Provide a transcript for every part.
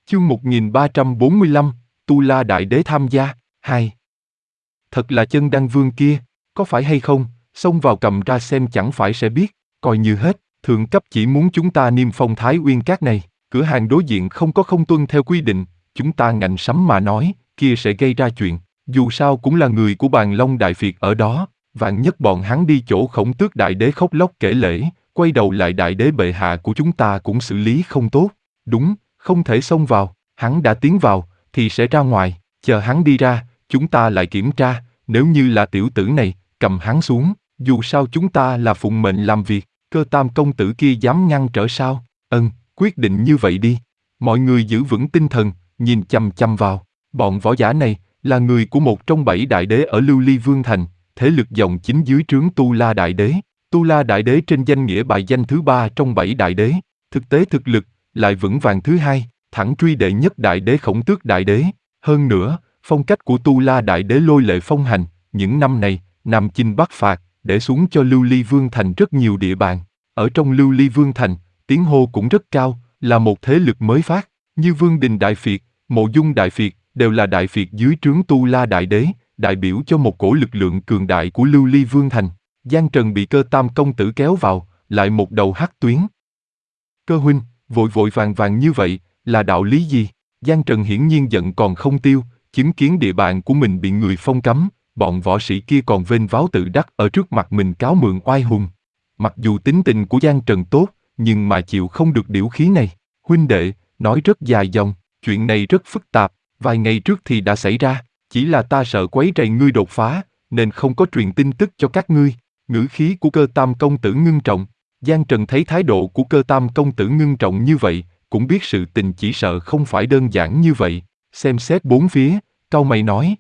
Chương 1345, Tu La Đại Đế tham gia, 2. Thật là chân đan vương kia, có phải hay không, xông vào cầm ra xem chẳng phải sẽ biết, coi như hết, thượng cấp chỉ muốn chúng ta niêm phong Thái Uyên Các này, cửa hàng đối diện không tuân theo quy định, chúng ta ngạnh sắm mà nói, kia sẽ gây ra chuyện, dù sao cũng là người của Bàn Long Đại Việt ở đó, vạn nhất bọn hắn đi chỗ Khổng Tước Đại Đế khóc lóc kể lể, quay đầu lại Đại Đế bệ hạ của chúng ta cũng xử lý không tốt, đúng, không thể xông vào, hắn đã tiến vào, thì sẽ ra ngoài, chờ hắn đi ra, chúng ta lại kiểm tra, nếu như là tiểu tử này, cầm hắn xuống, dù sao chúng ta là phụng mệnh làm việc, Cơ Tam công tử kia dám ngăn trở sao, quyết định như vậy đi. Mọi người giữ vững tinh thần, nhìn chằm chằm vào, bọn võ giả này, là người của một trong 7 đại đế ở Lưu Ly Vương Thành, thế lực dòng chính dưới trướng Tu La Đại Đế. Tu La Đại Đế trên danh nghĩa bài danh thứ 3 trong 7 đại đế, thực tế thực lực, lại vững vàng thứ 2, thẳng truy đệ nhất đại đế Khổng Tước Đại Đế. Hơn nữa, phong cách của Tu La Đại Đế lôi lệ phong hành, những năm này, Nam chinh bắc phạt, để xuống cho Lưu Ly Vương Thành rất nhiều địa bàn. Ở trong Lưu Ly Vương Thành, tiếng hô cũng rất cao, là một thế lực mới phát, như Vương Đình Đại Phiệt, Mộ Dung Đại Phiệt, đều là Đại Phiệt dưới trướng Tu La Đại Đế, đại biểu cho một cổ lực lượng cường đại của Lưu Ly Vương Thành. Giang Trần bị Cơ Tam công tử kéo vào, lại một đầu hắc tuyến. Cơ huynh, vội vội vàng vàng như vậy, là đạo lý gì? Giang Trần hiển nhiên giận còn không tiêu, chứng kiến địa bàn của mình bị người phong cấm, bọn võ sĩ kia còn vênh váo tự đắc ở trước mặt mình cáo mượn oai hùng. Mặc dù tính tình của Giang Trần tốt, nhưng mà chịu không được điểu khí này. Huynh đệ, nói rất dài dòng, chuyện này rất phức tạp, vài ngày trước thì đã xảy ra, chỉ là ta sợ quấy rầy ngươi đột phá, nên không có truyền tin tức cho các ngươi. Ngữ khí của Cơ Tam công tử ngưng trọng. Giang Trần thấy thái độ của Cơ Tam công tử ngưng trọng như vậy, cũng biết sự tình chỉ sợ không phải đơn giản như vậy. Xem xét bốn phía, cau mày nói: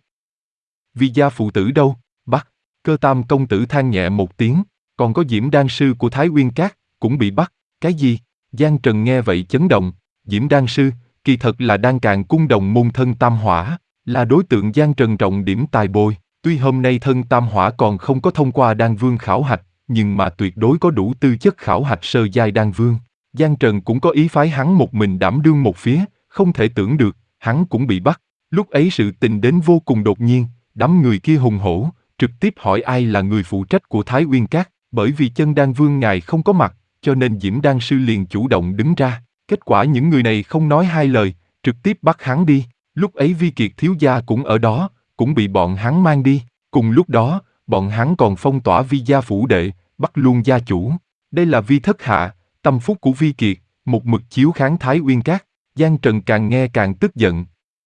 Vi gia phụ tử đâu? Bắt. Cơ Tam công tử than nhẹ một tiếng, còn có Diễm Đan sư của Thái Uyên Các cũng bị bắt. Cái gì? Giang Trần nghe vậy chấn động. Diễm Đan sư, kỳ thật là Đan Càn cung đồng môn thân Tam Hỏa, là đối tượng Giang Trần trọng điểm tài bồi. Tuy hôm nay thân Tam Hỏa còn không có thông qua Đan Vương khảo hạch, nhưng mà tuyệt đối có đủ tư chất khảo hạch sơ giai Đan Vương. Giang Trần cũng có ý phái hắn một mình đảm đương một phía, không thể tưởng được, hắn cũng bị bắt. Lúc ấy sự tình đến vô cùng đột nhiên, đám người kia hùng hổ, trực tiếp hỏi ai là người phụ trách của Thái Uyên Các, bởi vì chân Đan Vương ngài không có mặt, cho nên Diễm Đan sư liền chủ động đứng ra. Kết quả những người này không nói hai lời, trực tiếp bắt hắn đi. Lúc ấy Vi Kiệt thiếu gia cũng ở đó, cũng bị bọn hắn mang đi. Cùng lúc đó, bọn hắn còn phong tỏa Vi gia phủ đệ, bắt luôn gia chủ. Đây là Vi thất hạ, tâm phúc của Vi Kiệt, một mực chiếu kháng Thái Uyên Các. Giang Trần càng nghe càng tức giận.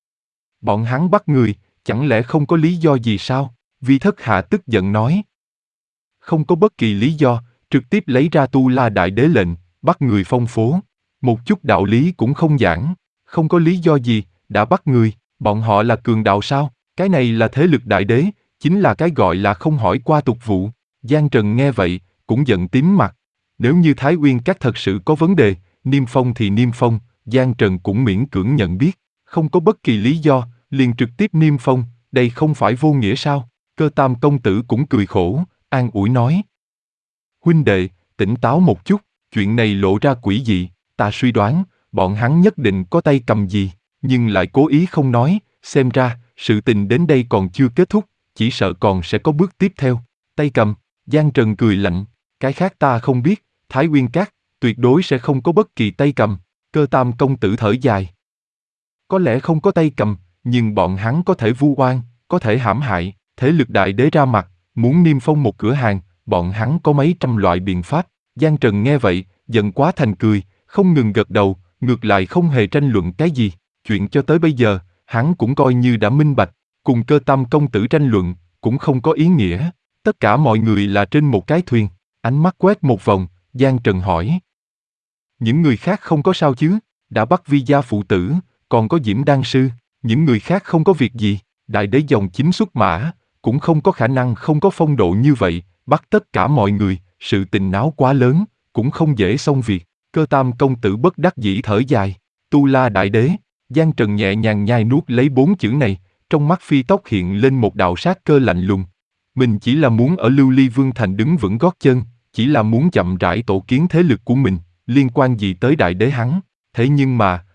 Bọn hắn bắt người, chẳng lẽ không có lý do gì sao? Vi thất hạ tức giận nói. Không có bất kỳ lý do, trực tiếp lấy ra Tu La Đại Đế lệnh, bắt người phong phố. Một chút đạo lý cũng không giảng, không có lý do gì, đã bắt người, bọn họ là cường đạo sao? Cái này là thế lực đại đế, chính là cái gọi là không hỏi qua tục vụ. Giang Trần nghe vậy, cũng giận tím mặt. Nếu như Thái Uyên Các thật sự có vấn đề, niêm phong thì niêm phong, Giang Trần cũng miễn cưỡng nhận biết. Không có bất kỳ lý do, liền trực tiếp niêm phong, đây không phải vô nghĩa sao? Cơ Tam công tử cũng cười khổ, an ủi nói. Huynh đệ, tỉnh táo một chút, chuyện này lộ ra quỷ dị, ta suy đoán, bọn hắn nhất định có tay cầm gì, nhưng lại cố ý không nói, xem ra, sự tình đến đây còn chưa kết thúc, chỉ sợ còn sẽ có bước tiếp theo. Tay cầm, Giang Trần cười lạnh, cái khác ta không biết, Thái Uyên Các, tuyệt đối sẽ không có bất kỳ tay cầm. Cơ Tam công tử thở dài. Có lẽ không có tay cầm, nhưng bọn hắn có thể vu oan, có thể hãm hại, thế lực đại đế ra mặt, muốn niêm phong một cửa hàng, bọn hắn có mấy trăm loại biện pháp. Giang Trần nghe vậy, giận quá thành cười, không ngừng gật đầu, ngược lại không hề tranh luận cái gì. Chuyện cho tới bây giờ, hắn cũng coi như đã minh bạch, cùng Cơ Tam công tử tranh luận, cũng không có ý nghĩa. Tất cả mọi người là trên một cái thuyền, ánh mắt quét một vòng, Giang Trần hỏi. Những người khác không có sao chứ? Đã bắt Vi gia phụ tử, còn có Diễm Đan sư, những người khác không có việc gì, đại đế dòng chính xuất mã, cũng không có khả năng không có phong độ như vậy, bắt tất cả mọi người, sự tình náo quá lớn, cũng không dễ xong việc. Cơ Tam công tử bất đắc dĩ thở dài. Tu La Đại Đế. Giang Trần nhẹ nhàng nhai nuốt lấy 4 chữ này, trong mắt phi tốc hiện lên một đạo sát cơ lạnh lùng. Mình chỉ là muốn ở Lưu Ly Vương Thành đứng vững gót chân, chỉ là muốn chậm rãi tổ kiến thế lực của mình, liên quan gì tới Đại Đế hắn. Thế nhưng mà,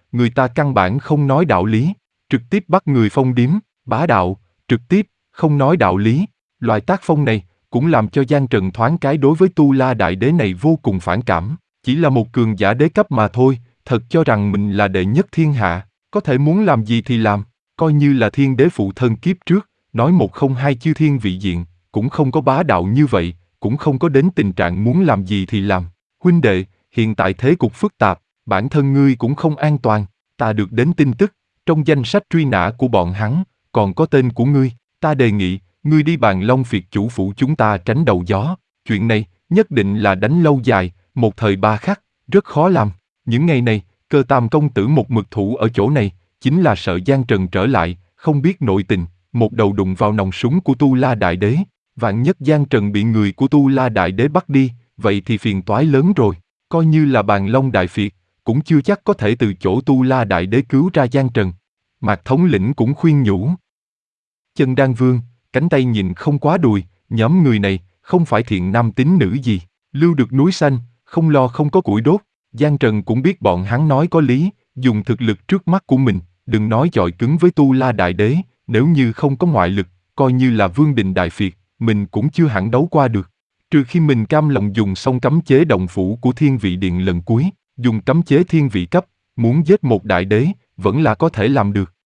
người ta căn bản không nói đạo lý, trực tiếp bắt người phong điếm, bá đạo, trực tiếp, không nói đạo lý. Loại tác phong này cũng làm cho Giang Trần thoáng cái đối với Tu La Đại Đế này vô cùng phản cảm, chỉ là một cường giả đế cấp mà thôi, thật cho rằng mình là đệ nhất thiên hạ, có thể muốn làm gì thì làm, coi như là thiên đế phụ thân kiếp trước, nói một không hai chư thiên vị diện, cũng không có bá đạo như vậy, cũng không có đến tình trạng muốn làm gì thì làm. Huynh đệ, hiện tại thế cục phức tạp, bản thân ngươi cũng không an toàn, ta được đến tin tức, trong danh sách truy nã của bọn hắn, còn có tên của ngươi, ta đề nghị, ngươi đi Bàn Long Phiệt chủ phủ chúng ta tránh đầu gió, chuyện này, nhất định là đánh lâu dài, một thời ba khắc, rất khó làm. Những ngày này, Cơ Tam công tử một mực thủ ở chỗ này, chính là sợ Giang Trần trở lại, không biết nội tình, một đầu đụng vào nòng súng của Tu La Đại Đế, vạn nhất Giang Trần bị người của Tu La Đại Đế bắt đi, vậy thì phiền toái lớn rồi, coi như là Bàn Long Đại Phiệt, cũng chưa chắc có thể từ chỗ Tu La Đại Đế cứu ra Giang Trần. Mạc thống lĩnh cũng khuyên nhủ. Chân Đan Vương, cánh tay nhìn không quá đùi, nhóm người này, không phải thiện nam tín nữ gì, lưu được núi xanh, không lo không có củi đốt. Giang Trần cũng biết bọn hắn nói có lý, dùng thực lực trước mắt của mình, đừng nói chọi cứng với Tu La Đại Đế, nếu như không có ngoại lực, coi như là Vương Đình Đại Phiệt, mình cũng chưa hẳn đấu qua được. Trừ khi mình cam lòng dùng xong cấm chế động phủ của Thiên Vị Điện lần cuối, dùng cấm chế thiên vị cấp, muốn giết một đại đế, vẫn là có thể làm được.